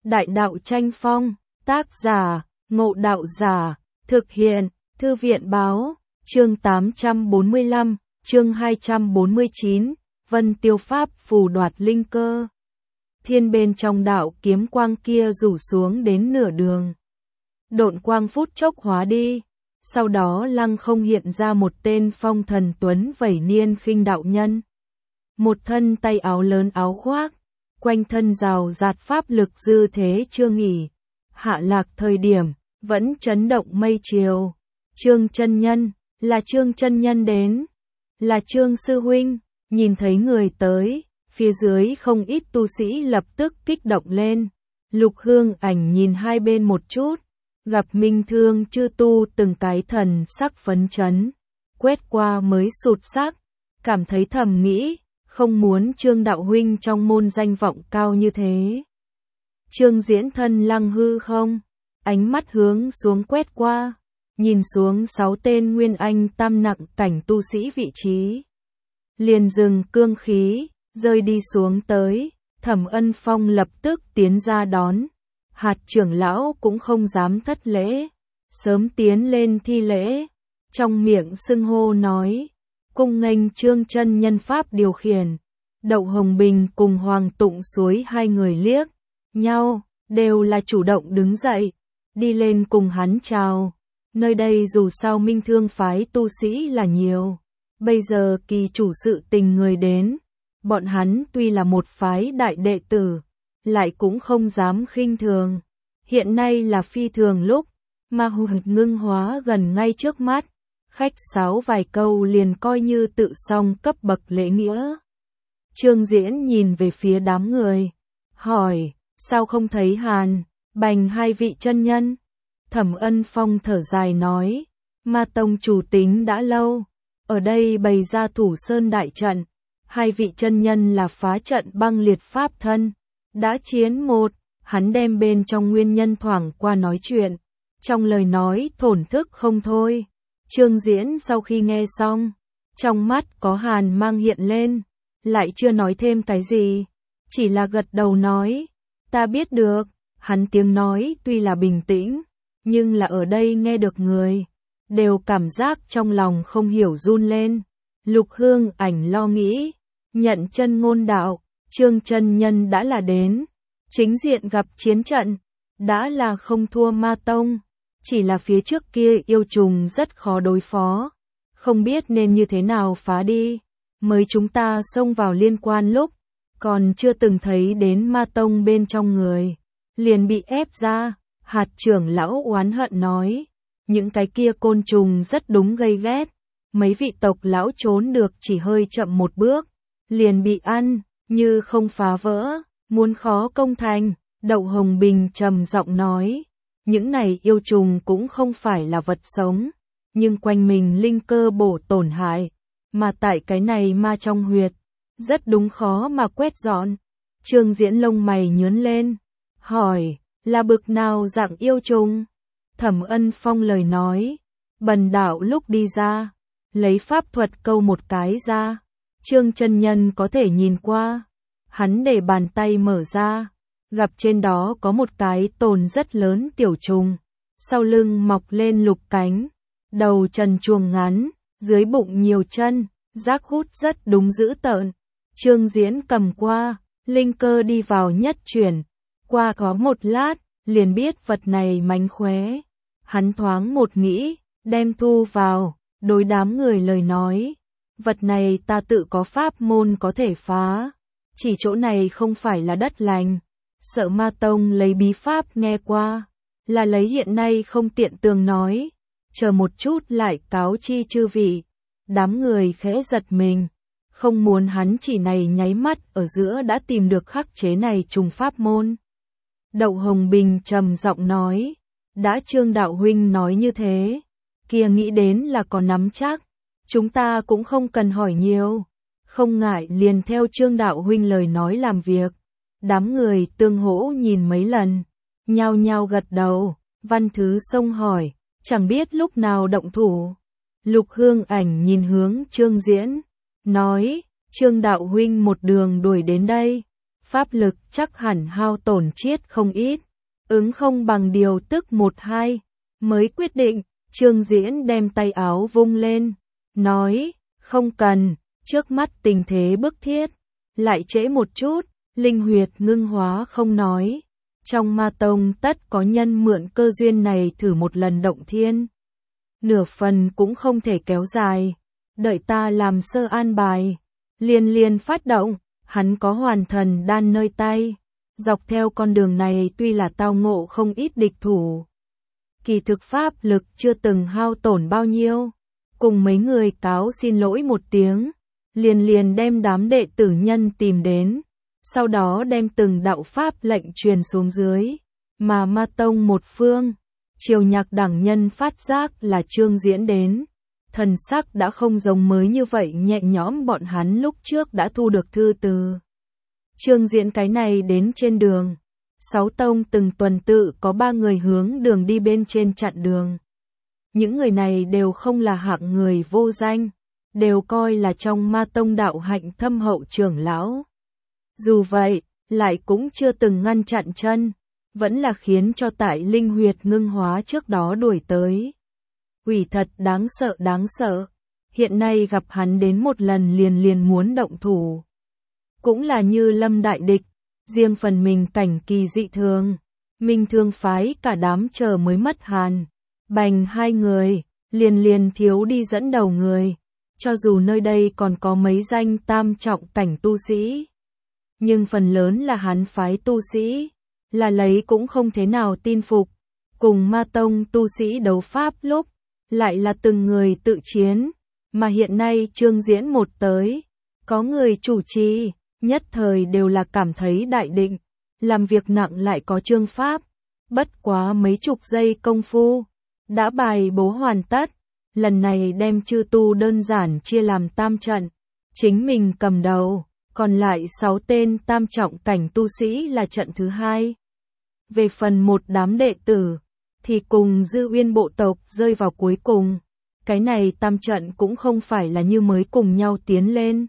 Đại đạo tranh phong, tác giả, Ngộ Đạo Giả, thực hiện, Thư viện Báo, chương 845, chương 249, Vân Tiêu Pháp phù đoạt linh cơ. Thiên bên trong đạo kiếm quang kia rủ xuống đến nửa đường. Độn quang phút chốc hóa đi, sau đó lăng không hiện ra một tên phong thần tuấn vẩy niên khinh đạo nhân. Một thân tay áo lớn áo khoác, quanh thân rào rạt pháp lực dư thế chưa nghỉ. Hạ lạc thời điểm, vẫn chấn động mây triều. Trương chân nhân, là Trương chân nhân đến. Là Trương sư huynh, nhìn thấy người tới, phía dưới không ít tu sĩ lập tức kích động lên. Lục Hương Ảnh nhìn hai bên một chút, gặp Minh Thương chư tu từng cái thần sắc phấn chấn, quét qua mới sụt sắc, cảm thấy thầm nghĩ, không muốn Trương đạo huynh trong môn danh vọng cao như thế. Trương Diễn thân lăng hư không, ánh mắt hướng xuống quét qua, nhìn xuống 6 tên nguyên anh tam nặng cảnh tu sĩ vị trí. Liền dừng cương khí, rơi đi xuống tới, Thẩm Ân Phong lập tức tiến ra đón. Hạt trưởng lão cũng không dám thất lễ, sớm tiến lên thi lễ, trong miệng xưng hô nói, cung nghênh Trương chân nhân pháp điều khiển. Đậu Hồng Bình cùng Hoàng Tụng Suối hai người liếc nhau, đều là chủ động đứng dậy, đi lên cùng hắn chào. Nơi đây dù sao Minh Thương phái tu sĩ là nhiều, bây giờ kỳ chủ sự tình người đến, bọn hắn tuy là một phái đại đệ tử, lại cũng không dám khinh thường. Hiện nay là phi thường lúc, mà hụt ngưng hóa gần ngay trước mắt, khách sáo vài câu liền coi như tự xong cấp bậc lễ nghĩa. Trương Diễn nhìn về phía đám người, hỏi, sao không thấy Hàn, Bành hai vị chân nhân? Thẩm Ân Phong thở dài nói, Ma Tông chủ tính đã lâu, ở đây bày ra Thủ Sơn đại trận, hai vị chân nhân là phá trận băng liệt pháp thân, đã chiến một, hắn đem bên trong nguyên nhân thoảng qua nói chuyện, trong lời nói thổn thức không thôi. Trương Diễn sau khi nghe xong, trong mắt có hàn mang hiện lên, lại chưa nói thêm cái gì, chỉ là gật đầu nói, ta biết được. Hắn tiếng nói tuy là bình tĩnh, nhưng là ở đây nghe được người, đều cảm giác trong lòng không hiểu run lên. Lục Hương Ảnh lo nghĩ, nhận chân ngôn đạo, Trương chân nhân đã là đến, chính diện gặp chiến trận, đã là không thua Ma Tông, chỉ là phía trước kia yêu trùng rất khó đối phó, không biết nên như thế nào phá đi. Mới chúng ta xông vào liên quan lúc, còn chưa từng thấy đến Ma Tông bên trong người, liền bị ép ra. Hạt trưởng lão oán hận nói, những cái kia côn trùng rất đúng gây ghét, mấy vị tộc lão trốn được chỉ hơi chậm một bước, liền bị ăn, như không phá vỡ, muốn khó công thành. Đậu Hồng Bình trầm giọng nói, những này yêu trùng cũng không phải là vật sống, nhưng quanh mình linh cơ bổ tổn hại, mà tại cái này ma trong huyệt, rất đúng khó mà quét dọn. Trương Diễn lông mày nhướng lên, hỏi, là bực nào dạng yêu trùng? Thẩm Ân Phong lời nói, bần đạo lúc đi ra, lấy pháp thuật câu một cái ra, Trương chân nhân có thể nhìn qua. Hắn để bàn tay mở ra, gặp trên đó có một cái tồn rất lớn tiểu trùng, sau lưng mọc lên lục cánh, đầu trần chuồng ngắn, dưới bụng nhiều chân, giác hút rất đúng dữ tợn. Trương Diễn cầm qua, linh cơ đi vào nhất chuyển, qua có một lát, liền biết vật này mánh khóe. Hắn thoáng một nghĩ, đem thu vào, đối đám người lời nói, vật này ta tự có pháp môn có thể phá, chỉ chỗ này không phải là đất lành, sợ Ma Tông lấy bí pháp nghe qua, là lấy hiện nay không tiện tường nói, chờ một chút lại cáo chi chư vị. Đám người khẽ giật mình, không muốn hắn chỉ này nháy mắt ở giữa đã tìm được khắc chế này trùng pháp môn. Đậu Hồng Bình trầm giọng nói, đã Trương đạo huynh nói như thế, kia nghĩ đến là có nắm chắc, chúng ta cũng không cần hỏi nhiều, không ngại liền theo Trương đạo huynh lời nói làm việc. Đám người tương hỗ nhìn mấy lần, nhao nhao gật đầu. Văn Thứ Sông hỏi, chẳng biết lúc nào động thủ. Lục Hương Ảnh nhìn hướng Trương Diễn, nói, Trương đạo huynh một đường đuổi đến đây, pháp lực chắc hẳn hao tổn chiết không ít, ứng không bằng điều tức 1-2, mới quyết định. Trương Diễn đem tay áo vung lên, nói, không cần, trước mắt tình thế bức thiết, lại trễ một chút. Linh huyệt ngưng hóa không nói, trong ma tông tất có nhân mượn cơ duyên này thử một lần động thiên. Nửa phần cũng không thể kéo dài, đợi ta làm sơ an bài. Liền phát động, hắn có hoàn thần đan nơi tay. Dọc theo con đường này tuy là tao ngộ không ít địch thủ, kỳ thực pháp lực chưa từng hao tổn bao nhiêu. Cùng mấy người cáo xin lỗi một tiếng, liền đem đám đệ tử nhân tìm đến. Sau đó đem từng đạo pháp lệnh truyền xuống dưới, mà ma tông một phương, Triều Nhạc đẳng nhân phát giác là Trương Diễn đến, thần sắc đã không giống mới như vậy nhẹ nhõm. Bọn hắn lúc trước đã thu được thư từ Trương Diễn, cái này đến trên đường, 6 tông từng tuần tự có 3 người hướng đường đi bên trên chặn đường. Những người này đều không là hạng người vô danh, đều coi là trong ma tông đạo hạnh thâm hậu trưởng lão. Dù vậy, lại cũng chưa từng ngăn chặn chân, vẫn là khiến cho tại linh huyệt ngưng hóa trước đó đuổi tới. Quỷ thật đáng sợ, hiện nay gặp hắn đến một lần liền muốn động thủ. Cũng là như lâm đại địch, riêng phần mình cảnh kỳ dị thường, Minh Thương phái cả đám chờ mới mất Hàn, Bành 2 người, liền thiếu đi dẫn đầu người, cho dù nơi đây còn có mấy danh tam trọng cảnh tu sĩ. Nhưng phần lớn là hắn phái tu sĩ, là lấy cũng không thế nào tin phục. Cùng ma tông tu sĩ đấu pháp lúc, lại là từng người tự chiến. Mà hiện nay Trương Diễn một tới, có người chủ trì, nhất thời đều là cảm thấy đại định. Làm việc nặng lại có chương pháp, bất quá mấy chục giây công phu, đã bài bố hoàn tất. Lần này đem chư tu đơn giản chia làm tam trận, chính mình cầm đầu. Còn lại 6 tên tam trọng cảnh tu sĩ là trận thứ 2. Về phần một đám đệ tử, thì cùng Dư Uyên bộ tộc rơi vào cuối cùng. Cái này tam trận cũng không phải là như mới cùng nhau tiến lên,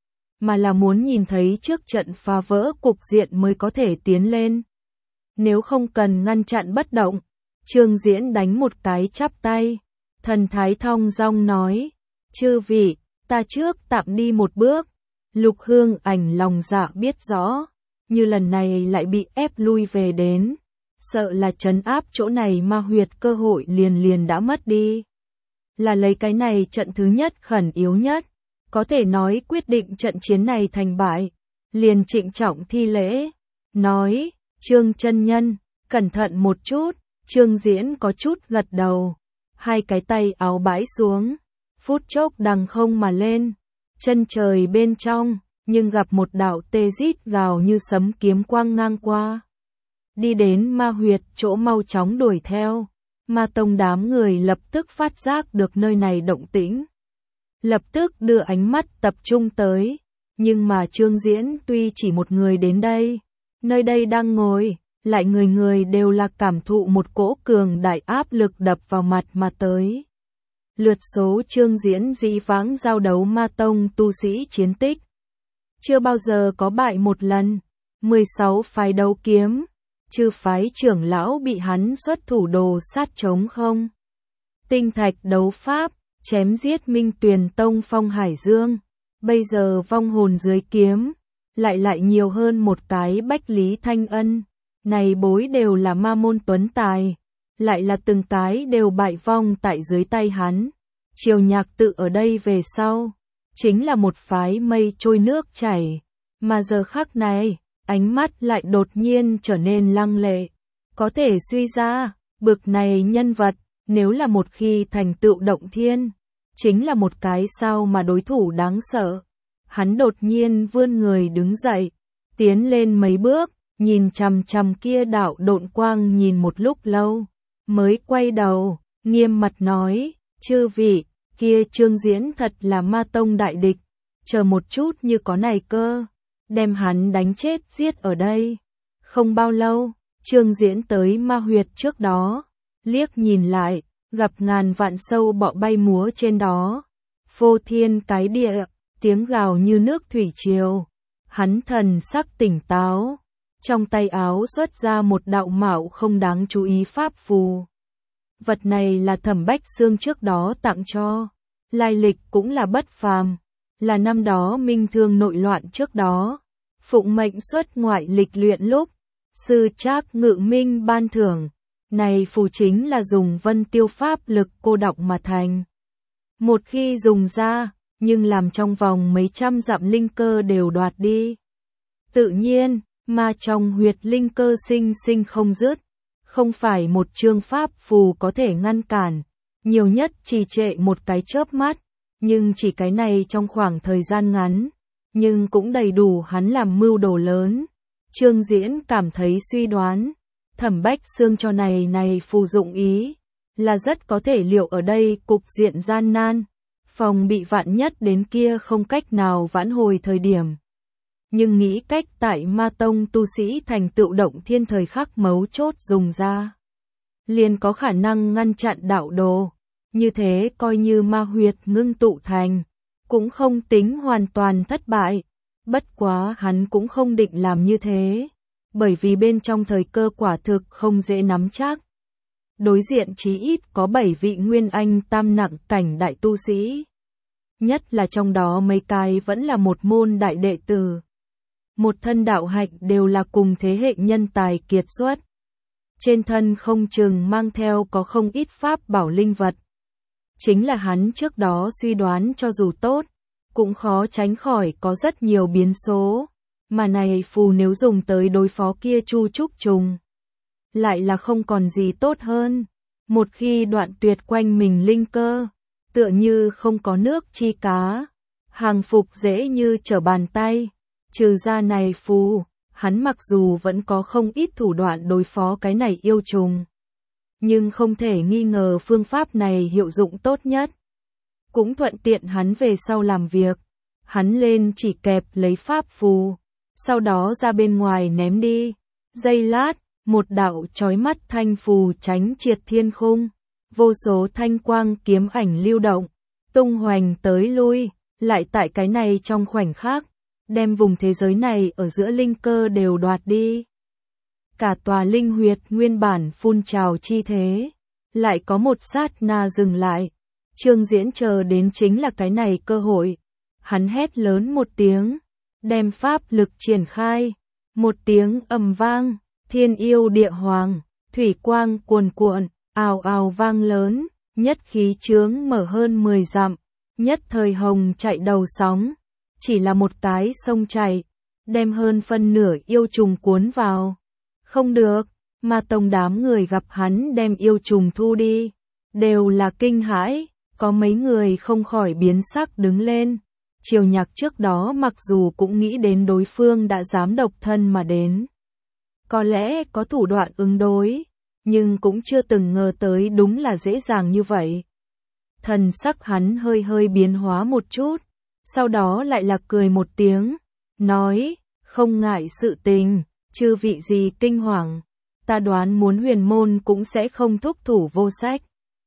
mà là muốn nhìn thấy trước trận phá vỡ cục diện mới có thể tiến lên. Nếu không cần ngăn chặn bất động, Trương Diễn đánh một cái chắp tay, thần thái thong dong nói, chư vị, ta trước tạm đi một bước. Lục Hương Ảnh lòng dạ biết rõ, như lần này lại bị ép lui về đến, sợ là trấn áp chỗ này ma huyệt cơ hội liền đã mất đi. Là lấy cái này trận thứ nhất khẩn yếu nhất, có thể nói quyết định trận chiến này thành bại, liền trịnh trọng thi lễ, nói, Trương chân nhân, cẩn thận một chút. Trương Diễn có chút gật đầu, 2 cái tay áo bãi xuống, phút chốc đằng không mà lên, chân trời bên trong, nhưng gặp một đạo tê rít gào như sấm kiếm quang ngang qua. Đi đến ma huyệt chỗ mau chóng đuổi theo, ma tông đám người lập tức phát giác được nơi này động tĩnh. Lập tức đưa ánh mắt tập trung tới, nhưng mà Trương Diễn tuy chỉ một người đến đây, nơi đây đang ngồi, lại người người đều là cảm thụ một cỗ cường đại áp lực đập vào mặt mà tới. Lượt số Trương Diễn dĩ vãng giao đấu ma tông tu sĩ chiến tích, chưa bao giờ có bại một lần, 16 phái đấu kiếm, trừ phái trưởng lão bị hắn xuất thủ đồ sát trống không. Tinh thạch đấu pháp, chém giết Minh Tuyền Tông Phong Hải Dương, bây giờ vong hồn dưới kiếm, lại nhiều hơn một cái Bách Lý Thanh Ân, này bối đều là ma môn tuấn tài, lại là từng cái đều bại vong tại dưới tay hắn. Triều Nhạc tự ở đây về sau, chính là một phái mây trôi nước chảy, mà giờ khắc này, ánh mắt lại đột nhiên trở nên lăng lệ. Có thể suy ra, bực này nhân vật, nếu là một khi thành tựu động thiên, chính là một cái sao mà đối thủ đáng sợ. Hắn đột nhiên vươn người đứng dậy, tiến lên mấy bước, nhìn chằm chằm kia đạo độn quang nhìn một lúc lâu, mới quay đầu, nghiêm mặt nói, chư vị, kia Trương Diễn thật là ma tông đại địch, chờ một chút như có này cơ, đem hắn đánh chết giết ở đây. Không bao lâu, Trương Diễn tới ma huyệt trước đó, liếc nhìn lại, gặp ngàn vạn sâu bọ bay múa trên đó, phô thiên cái địa, tiếng gào như nước thủy triều. Hắn thần sắc tỉnh táo, trong tay áo xuất ra một đạo mạo không đáng chú ý pháp phù. Vật này là Thẩm Bách Xương trước đó tặng cho, lai lịch cũng là bất phàm, là năm đó Minh Thương nội loạn trước đó, phụng mệnh xuất ngoại lịch luyện lúc, sư Trác Ngự Minh ban thưởng, này phù chính là dùng vân tiêu pháp lực cô đọng mà thành. Một khi dùng ra, nhưng làm trong vòng mấy trăm dặm linh cơ đều đoạt đi. Tự nhiên, mà trong huyệt linh cơ sinh sinh không dứt, không phải một chương pháp phù có thể ngăn cản, nhiều nhất trì trệ một cái chớp mắt, nhưng chỉ cái này trong khoảng thời gian ngắn, nhưng cũng đầy đủ hắn làm mưu đồ lớn. Trương Diễn cảm thấy suy đoán, Thẩm Bách Xương cho này phù dụng ý, là rất có thể liệu ở đây cục diện gian nan, phòng bị vạn nhất đến kia không cách nào vãn hồi thời điểm. Nhưng nghĩ cách tại Ma Tông tu sĩ thành tựu động thiên thời khắc mấu chốt dùng ra, liền có khả năng ngăn chặn đạo đồ, như thế coi như ma huyệt ngưng tụ thành, cũng không tính hoàn toàn thất bại, bất quá hắn cũng không định làm như thế, bởi vì bên trong thời cơ quả thực không dễ nắm chắc. Đối diện chí ít có 7 vị nguyên anh tam nặng cảnh đại tu sĩ, nhất là trong đó mấy cái vẫn là một môn đại đệ tử. Một thân đạo hạnh đều là cùng thế hệ nhân tài kiệt xuất. Trên thân không chừng mang theo có không ít pháp bảo linh vật. Chính là hắn trước đó suy đoán cho dù tốt, cũng khó tránh khỏi có rất nhiều biến số. Mà này phù nếu dùng tới đối phó kia Chu Trúc Trùng, lại là không còn gì tốt hơn. Một khi đoạn tuyệt quanh mình linh cơ, tựa như không có nước chi cá, hàng phục dễ như trở bàn tay. Trừ ra này phù, hắn mặc dù vẫn có không ít thủ đoạn đối phó cái này yêu trùng, nhưng không thể nghi ngờ phương pháp này hiệu dụng tốt nhất. Cũng thuận tiện hắn về sau làm việc, hắn lên chỉ kẹp lấy pháp phù, sau đó ra bên ngoài ném đi. Giây lát, một đạo chói mắt thanh phù tránh triệt thiên khung, vô số thanh quang kiếm ảnh lưu động, tung hoành tới lui, lại tại cái này trong khoảnh khắc, đem vùng thế giới này ở giữa linh cơ đều đoạt đi. Cả tòa linh huyệt nguyên bản phun trào chi thế, lại có một sát na dừng lại. Trương Diễn chờ đến chính là cái này cơ hội. Hắn hét lớn một tiếng, đem pháp lực triển khai. Một tiếng ầm vang, thiên yêu địa hoàng, thủy quang cuồn cuộn, ào ào vang lớn, nhất khí chướng mở hơn 10 dặm, nhất thời hồng chạy đầu sóng. Chỉ là một cái sông chảy, đem hơn phân nửa yêu trùng cuốn vào. Không được, mà tông đám người gặp hắn đem yêu trùng thu đi, đều là kinh hãi, có mấy người không khỏi biến sắc đứng lên. Triều Nhạc trước đó mặc dù cũng nghĩ đến đối phương đã dám độc thân mà đến, có lẽ có thủ đoạn ứng đối, nhưng cũng chưa từng ngờ tới đúng là dễ dàng như vậy. Thần sắc hắn hơi hơi biến hóa một chút, sau đó lại là cười một tiếng, nói, không ngại sự tình, chư vị gì kinh hoàng, ta đoán muốn huyền môn cũng sẽ không thúc thủ vô sách.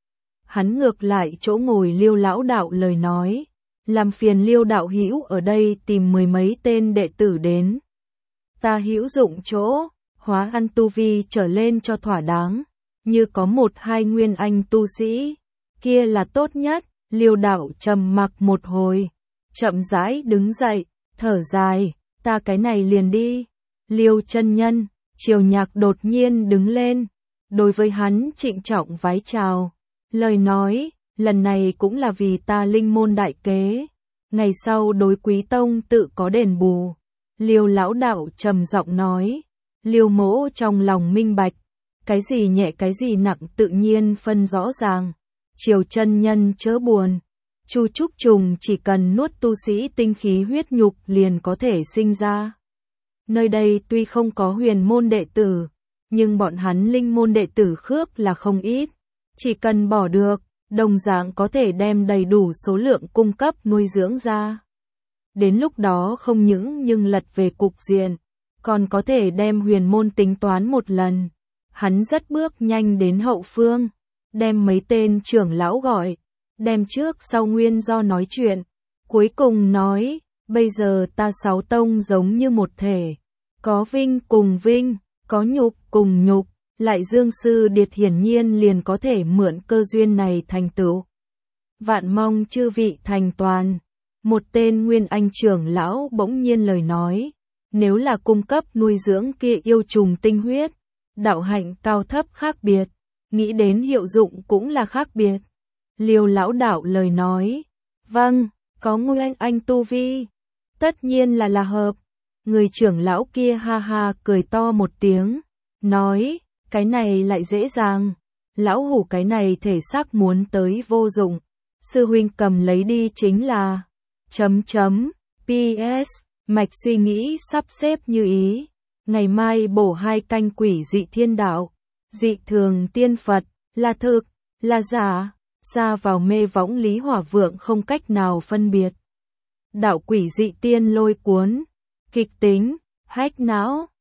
Hắn ngược lại chỗ ngồi Liêu lão đạo lời nói, làm phiền Liêu đạo hữu ở đây tìm 10 mấy tên đệ tử đến. Ta hữu dụng chỗ, hóa ăn tu vi trở lên cho thỏa đáng, như có 1-2 nguyên anh tu sĩ, kia là tốt nhất. Liêu đạo trầm mặc một hồi, chậm rãi đứng dậy, thở dài, ta cái này liền đi. Liêu chân nhân, Triều Nhạc đột nhiên đứng lên, đối với hắn trịnh trọng vái chào, lời nói, lần này cũng là vì ta linh môn đại kế, ngày sau đối Quý tông tự có đền bù. Liêu lão đạo trầm giọng nói, Liêu mỗ trong lòng minh bạch, cái gì nhẹ cái gì nặng tự nhiên phân rõ ràng. Triều chân nhân chớ buồn, Chu Trúc Trùng chỉ cần nuốt tu sĩ tinh khí huyết nhục liền có thể sinh ra. Nơi đây tuy không có huyền môn đệ tử, nhưng bọn hắn linh môn đệ tử khước là không ít. Chỉ cần bỏ được, đồng dạng có thể đem đầy đủ số lượng cung cấp nuôi dưỡng ra. Đến lúc đó không những nhưng lật về cục diện, còn có thể đem huyền môn tính toán một lần. Hắn rất bước nhanh đến hậu phương, đem mấy tên trưởng lão gọi, đem trước sau nguyên do nói chuyện, cuối cùng nói, Bây giờ ta sáu tông giống như một thể, có vinh cùng vinh, có nhục cùng nhục, lại Dương Sư Điệt hiển nhiên liền có thể mượn cơ duyên này thành tựu. Vạn mong chư vị thành toàn. Một tên Nguyên Anh trưởng lão bỗng nhiên lời nói, nếu là cung cấp nuôi dưỡng kia yêu trùng tinh huyết, đạo hạnh cao thấp khác biệt, nghĩ đến hiệu dụng cũng là khác biệt. Liêu lão đạo lời nói, vâng, có Nguyên Anh tu vi, tất nhiên là hợp. Người trưởng lão kia ha ha cười to một tiếng, nói, cái này lại dễ dàng, lão hủ cái này thể xác muốn tới vô dụng, sư huynh cầm lấy đi chính là... PS, mạch suy nghĩ sắp xếp như ý, ngày mai bổ 2 canh quỷ dị thiên đạo, dị thường tiên Phật, là thực, là giả, ra vào mê võng Lý Hỏa Vượng không cách nào phân biệt. Đạo quỷ dị tiên lôi cuốn, kịch tính, hách não.